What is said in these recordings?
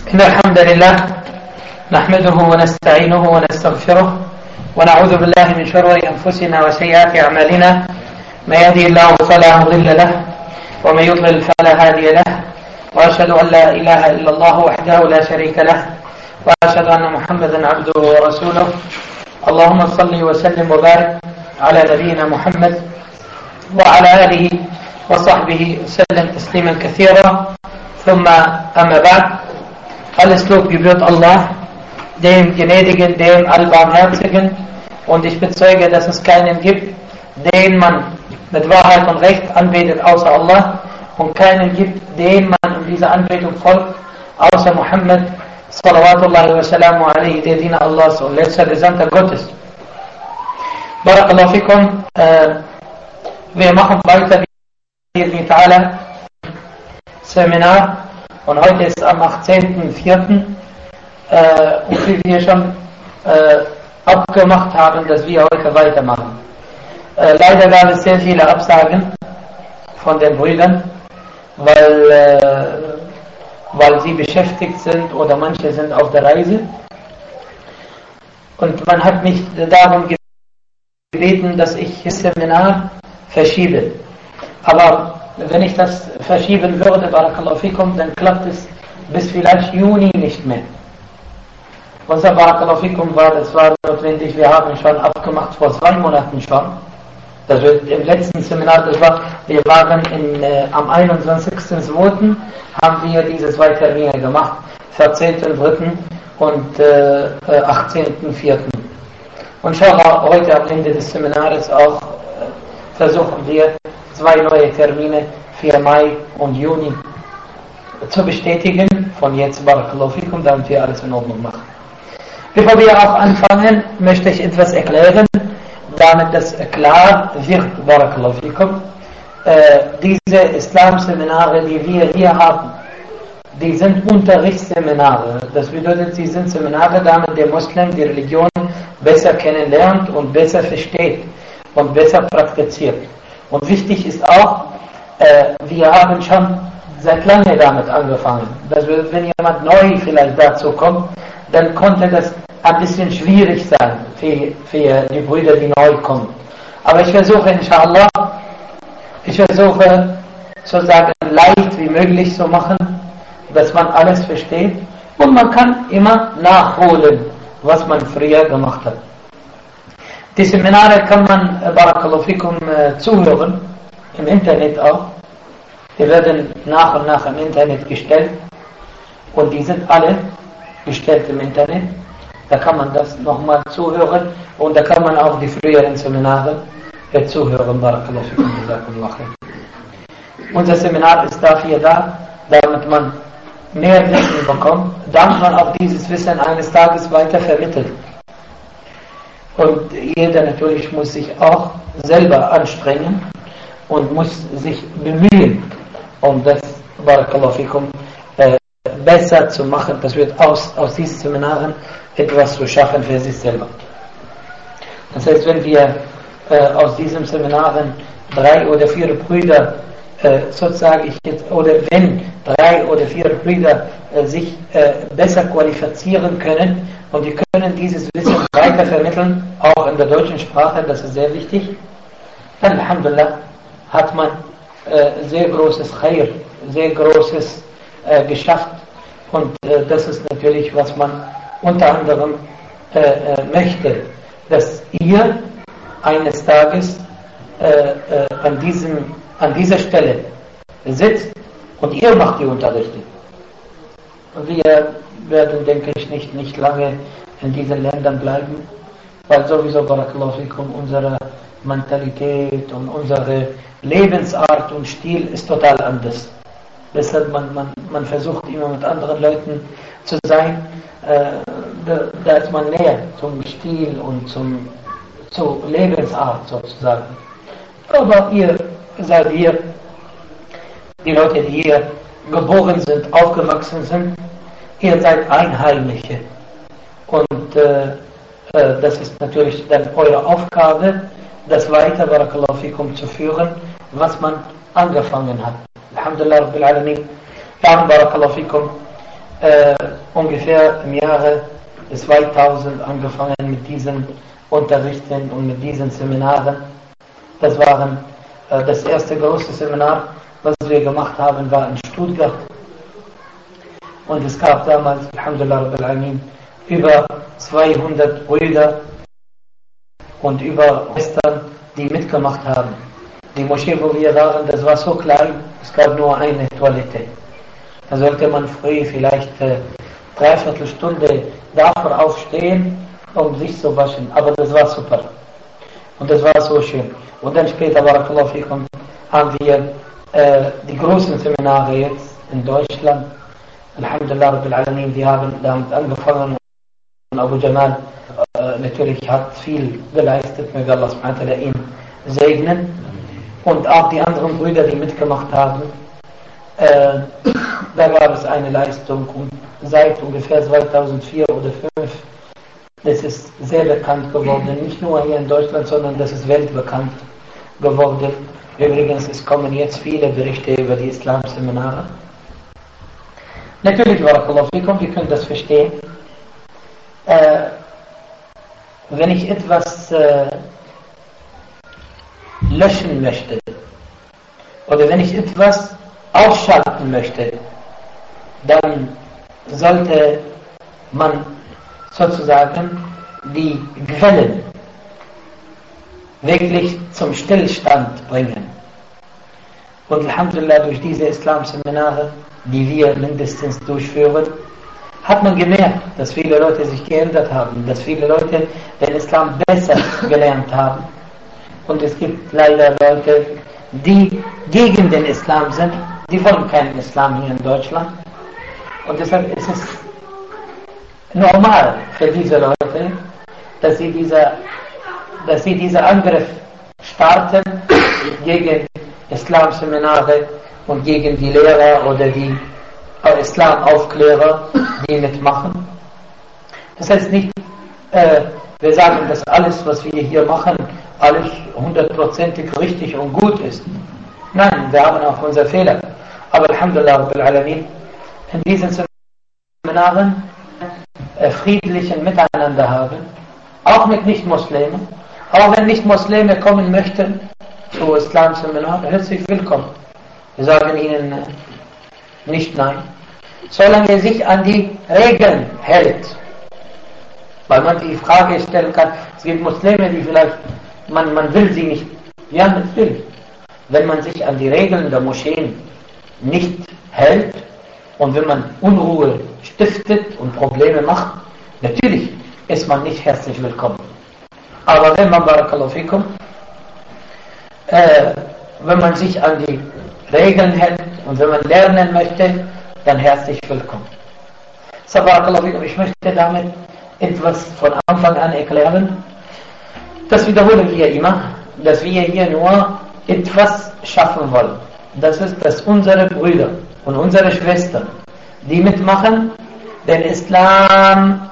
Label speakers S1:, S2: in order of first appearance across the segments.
S1: إن الحمد لله نحمده ونستعينه ونستغفره ونعوذ بالله من شرور أنفسنا وسيئات أعمالنا. من يهده الله فلا مضل له ومن يضلل فلا هادي له، وأشهد أن لا إله إلا الله وحده لا شريك له، وأشهد أن محمدا عبده ورسوله. اللهم صل وسلم وبارك على نبينا محمد وعلى آله وصحبه وسلم تسليما كثيرا. ثم أما بعد. Alles Lob gebührt Allah, dem Gnädigen, dem Allbarmherzigen, und ich bezeuge, dass es keinen gibt, den man mit Wahrheit und Recht anbetet, außer Allah, und keinen gibt, den man in dieser Anbetung folgt, außer Muhammad, salawatullahi wa salamu alaihi, der Diener Allahs und letzter Gesandter Gottes. Barakallahu fikum. Wir machen weiter mit Ta'ala Seminar, und heute ist am 18.04. Und wie wir schon abgemacht haben, dass wir heute weitermachen. Leider gab es sehr viele Absagen von den Brüdern, weil sie beschäftigt sind oder manche sind auf der Reise. Und man hat mich darum gebeten, dass ich das Seminar verschiebe. Aber wenn ich das verschieben würde, Barakallahu fikum, dann klappt es bis vielleicht Juni nicht mehr. Unser Barakallahu fikum das war notwendig, wir haben schon abgemacht vor 2 Monaten schon. Das wird im letzten Seminar, wir waren am 21.02. haben wir diese 2 Termine gemacht, 14.03. und 18.04. Und inshallah, heute am Ende des Seminars auch versuchen wir 2 neue Termine für Mai und Juni zu bestätigen. Von jetzt Barakallahu fikum, damit wir alles in Ordnung machen. Bevor wir auch anfangen, möchte ich etwas erklären, damit das klar wird, Barakallahu fikum. Diese Islam-Seminare, die wir hier haben, die sind Unterrichtsseminare. Das bedeutet, sie sind Seminare, damit der Muslim die Religion besser kennenlernt und besser versteht und besser praktiziert. Und wichtig ist auch, wir haben schon seit lange damit angefangen. Das bedeutet, wenn jemand neu vielleicht dazu kommt, dann konnte das ein bisschen schwierig sein für die Brüder, die neu kommen. Aber ich versuche, inshallah, sozusagen leicht wie möglich zu machen, dass man alles versteht. Und man kann immer nachholen, was man früher gemacht hat. Die Seminare kann man, Barakallahu fikum, zuhören, im Internet auch. Die werden nach und nach im Internet gestellt. Und die sind alle gestellt im Internet. Da kann man das nochmal zuhören. Und da kann man auch die früheren Seminare zuhören, Barakallahu fikum. Unser Seminar ist dafür da, damit man mehr Wissen bekommt, damit man auch dieses Wissen eines Tages weiter vermittelt. Und jeder natürlich muss sich auch selber anstrengen und muss sich bemühen, um das, Barakallahu fikum, besser zu machen. Das wird aus diesen Seminaren etwas zu schaffen für sich selber. Das heißt, wenn wir aus diesen Seminaren 3 oder 4 Brüder, oder wenn 3 oder 4 Brüder sich besser qualifizieren können und die können dieses Wissen weiter vermitteln, auch in der deutschen Sprache, das ist sehr wichtig, dann Alhamdulillah hat man sehr großes Khair, sehr großes geschafft, und das ist natürlich, was man unter anderem möchte, dass ihr eines Tages an dieser Stelle sitzt und ihr macht die Unterrichte. Und wir werden, denke ich, nicht lange in diesen Ländern bleiben, weil sowieso, Barakallahu fikum, unsere Mentalität und unsere Lebensart und Stil ist total anders. Deshalb man versucht immer mit anderen Leuten zu sein, da ist man näher zum Stil und zur Lebensart sozusagen. Aber ihr seid hier, die Leute, die hier geboren sind, aufgewachsen sind, ihr seid Einheimische. Und das ist natürlich dann eure Aufgabe, das weiter, Barakallahu fikum, zu führen, was man angefangen hat. Alhamdulillah Rabbil Alamin. Barakallahu fikum. ungefähr im Jahre 2000 angefangen mit diesen Unterrichten und mit diesen Seminaren. Das waren das erste große Seminar, was wir gemacht haben, war in Stuttgart. Und es gab damals, Alhamdulillah Rabbil Alamin, über 200 Brüder und über Schwestern, die mitgemacht haben. Die Moschee, wo wir waren, das war so klein, es gab nur eine Toilette. Da sollte man früh vielleicht 3/4 Stunde davor aufstehen, um sich zu waschen. Aber das war super. Und das war so schön. Und dann später, Barakallahu fikum, haben wir die großen Seminare jetzt in Deutschland. Alhamdulillah Rabbil Alamin, wir haben damit angefangen. Und Abu Jamal natürlich hat viel geleistet, möge Allah subhanahu wa ta'ala ihn segnen. Und auch die anderen Brüder, die mitgemacht haben. Da gab es eine Leistung und seit ungefähr 2004 oder 2005, das ist sehr bekannt geworden, nicht nur hier in Deutschland, sondern das ist weltbekannt geworden. Übrigens, es kommen jetzt viele Berichte über die Islam-Seminare. Natürlich, Barakallahu fikum, wir können das verstehen. Wenn ich etwas löschen möchte oder wenn ich etwas ausschalten möchte, dann sollte man sozusagen die Quellen wirklich zum Stillstand bringen. Und Alhamdulillah, durch diese Islam-Seminare, die wir mindestens durchführen, hat man gemerkt, dass viele Leute sich geändert haben, dass viele Leute den Islam besser gelernt haben. Und es gibt leider Leute, die gegen den Islam sind, die wollen keinen Islam hier in Deutschland. Und deshalb ist es normal für diese Leute, dass sie diesen Angriff starten gegen Islam-Seminare und gegen die Lehrer oder die Islam-Aufklärer, die mitmachen. Das heißt nicht, wir sagen, dass alles, was wir hier machen, alles 100%ig richtig und gut ist. Nein, wir haben auch unsere Fehler. Aber Alhamdulillah Rabbil Alamin, in diesen Seminaren friedlichen Miteinander haben, auch mit Nicht-Muslimen. Auch wenn Nicht-Muslime kommen möchten zu Islam-Seminar, herzlich willkommen. Wir sagen ihnen nicht nein. Solange er sich an die Regeln hält. Weil man die Frage stellen kann, es gibt Muslime, die vielleicht, man will sie nicht. Ja, natürlich. Wenn man sich an die Regeln der Moscheen nicht hält und wenn man Unruhe stiftet und Probleme macht, natürlich ist man nicht herzlich willkommen. Aber wenn man, Barakallahu fikum, wenn man sich an die Regeln hält und wenn man lernen möchte, dann herzlich willkommen. So, Barakallahu fikum, ich möchte damit etwas von Anfang an erklären. Das wiederholen wir immer, dass wir hier nur etwas schaffen wollen. Das ist, dass unsere Brüder und unsere Schwestern, die mitmachen, den Islam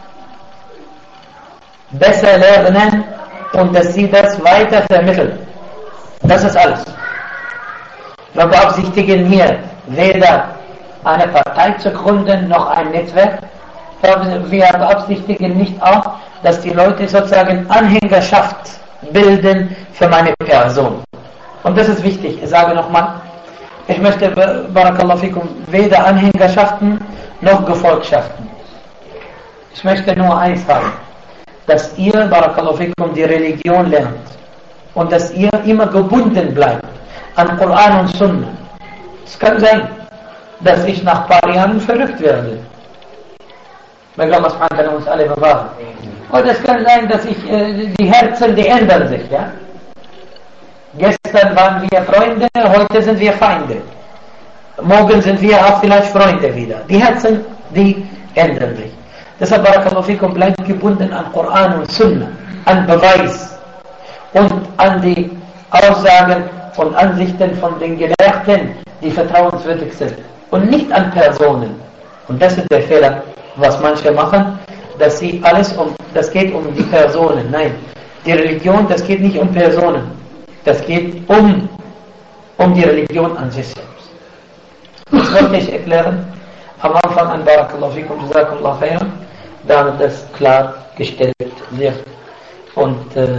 S1: besser lernen und dass sie das weiter vermitteln. Das ist alles. Wir beabsichtigen hier weder eine Partei zu gründen, noch ein Netzwerk. Wir beabsichtigen nicht auch, dass die Leute sozusagen Anhängerschaft bilden für meine Person. Und das ist wichtig. Ich sage nochmal, ich möchte, Barakallahu fikum, weder Anhängerschaften noch Gefolgschaften. Ich möchte nur eins sagen, dass ihr, Barakallahu fikum, die Religion lernt und dass ihr immer gebunden bleibt an Koran und Sunna. Es kann sein, dass ich nach ein paar Jahren verrückt werde. Möge Allah subhanahu wa ta'ala uns alle bewahren. Und es kann sein, dass die Herzen, die ändern sich. Ja? Gestern waren wir Freunde, heute sind wir Feinde. Morgen sind wir auch vielleicht Freunde wieder. Die Herzen, die ändern sich. Deshalb, Barakallahu fikum, bleibt gebunden an Koran und Sunna, an Beweis und an die Aussagen und Ansichten von den Gelehrten, die vertrauenswürdig sind. Und nicht an Personen. Und das ist der Fehler, was manche machen, dass sie alles das geht um die Personen. Nein, die Religion, das geht nicht um Personen. Das geht um die Religion an sich selbst. Das wollte ich erklären. am Anfang an Barakallahu fikum, Jazakallahu khairan, damit das klargestellt wird. Und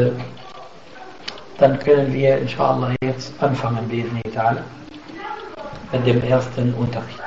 S1: dann können wir inshallah jetzt anfangen, mit dem ersten Unterricht.